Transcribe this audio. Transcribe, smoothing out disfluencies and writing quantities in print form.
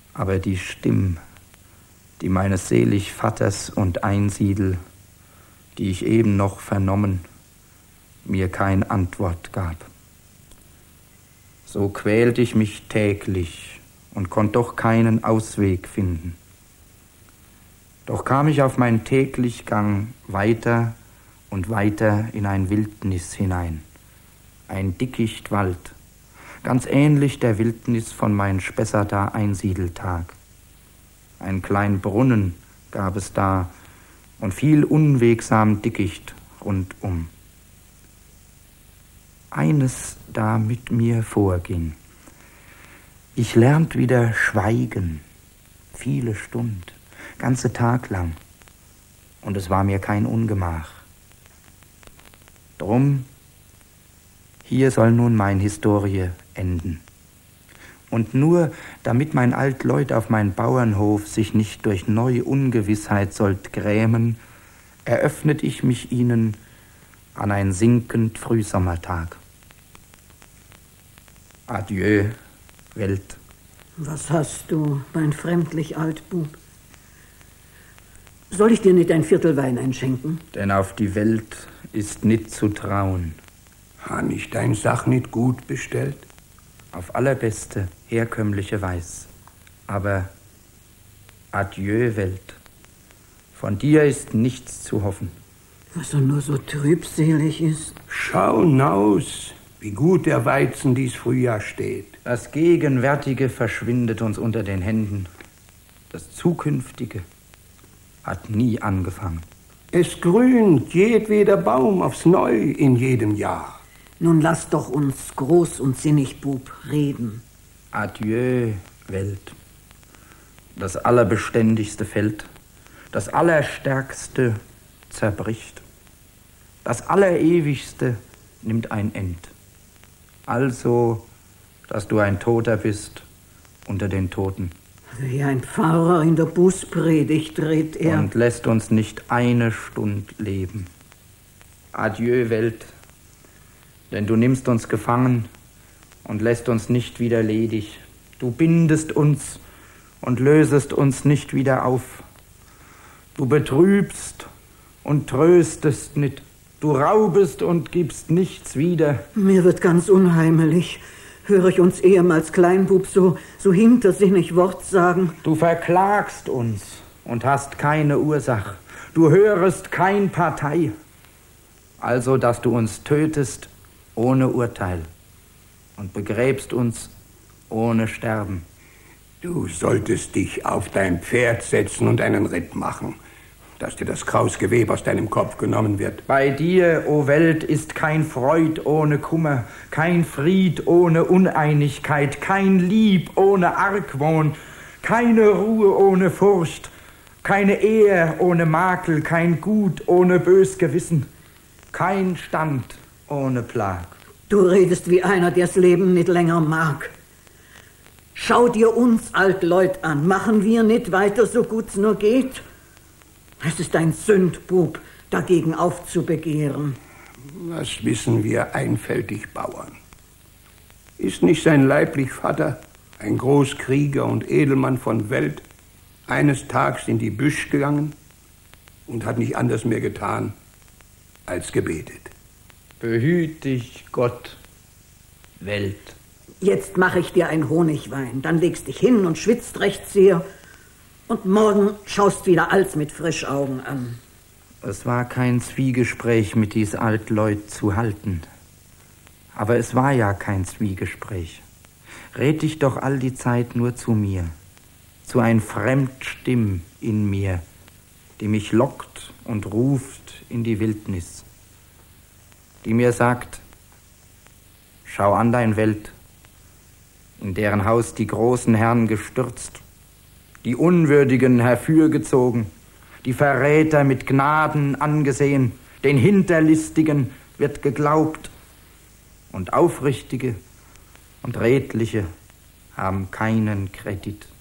Aber die Stimme, die meines selig Vaters und Einsiedel, die ich eben noch vernommen, mir kein Antwort gab. So quält ich mich täglich und konnt doch keinen Ausweg finden. Doch kam ich auf mein täglich Gang weiter und weiter in ein Wildnis hinein, ein Dickichtwald, ganz ähnlich der Wildnis von mein Spessarter Einsiedeltag. Ein klein Brunnen gab es da und viel unwegsam Dickicht rundum. Eines da mit mir vorging. Ich lernt wieder schweigen, viele Stunden, ganze Tag lang, und es war mir kein Ungemach. Drum, hier soll nun mein Historie enden. Und nur, damit mein Altleut auf mein Bauernhof sich nicht durch neue Ungewissheit sollt grämen, eröffnet ich mich ihnen an ein sinkend Frühsommertag. Adieu, Welt. Was hast du, mein fremdlich Altbub? Soll ich dir nicht ein Viertel Wein einschenken? Denn auf die Welt ist nicht zu trauen. Han ich dein Sach nicht gut bestellt? Auf allerbeste, herkömmliche Weis. Aber adieu, Welt. Von dir ist nichts zu hoffen. Was er nur so trübselig ist. Schau naus, wie gut der Weizen dies Frühjahr steht. Das Gegenwärtige verschwindet uns unter den Händen. Das Zukünftige hat nie angefangen. Es grünt jedweder Baum aufs Neu in jedem Jahr. Nun lass doch uns groß und sinnig, Bub, reden. Adieu, Welt. Das Allerbeständigste fällt, das Allerstärkste zerbricht. Das Allerewigste nimmt ein End. Also, dass du ein Toter bist unter den Toten. Wie ein Pfarrer in der Bußpredigt redet er. Und lässt uns nicht eine Stund leben. Adieu, Welt, denn du nimmst uns gefangen und lässt uns nicht wieder ledig. Du bindest uns und lösest uns nicht wieder auf. Du betrübst und tröstest nicht. Du raubest und gibst nichts wieder. Mir wird ganz unheimelig. Höre ich uns ehemals Kleinbub so hintersinnig Wort sagen. Du verklagst uns und hast keine Ursache. Du hörest kein Partei. Also, dass du uns tötest ohne Urteil und begräbst uns ohne Sterben. Du solltest dich auf dein Pferd setzen und einen Ritt machen, dass dir das Krausgewebe aus deinem Kopf genommen wird. Bei dir, o Welt, ist kein Freud ohne Kummer, kein Fried ohne Uneinigkeit, kein Lieb ohne Argwohn, keine Ruhe ohne Furcht, keine Ehr ohne Makel, kein Gut ohne bös Gewissen, kein Stand ohne Plag. Du redest wie einer, der's Leben nicht länger mag. Schau dir uns Altleut an, machen wir nicht weiter, so gut's nur geht? Es ist ein Sündbub, dagegen aufzubegehren. Was wissen wir einfältig Bauern? Ist nicht sein leiblich Vater, ein Großkrieger und Edelmann von Welt, eines Tags in die Büsch gegangen und hat nicht anders mehr getan, als gebetet? Behüt dich, Gott, Welt. Jetzt mache ich dir ein Honigwein, dann legst dich hin und schwitzt recht sehr. Und morgen schaust wieder alles mit Frischaugen an. Es war kein Zwiegespräch mit dies Altleut zu halten. Aber es war ja kein Zwiegespräch. Red dich doch all die Zeit nur zu mir, zu ein Fremdstimm in mir, die mich lockt und ruft in die Wildnis, die mir sagt, schau an dein Welt, in deren Haus die großen Herren gestürzt, die Unwürdigen herfürgezogen, die Verräter mit Gnaden angesehen, den Hinterlistigen wird geglaubt, und Aufrichtige und Redliche haben keinen Kredit.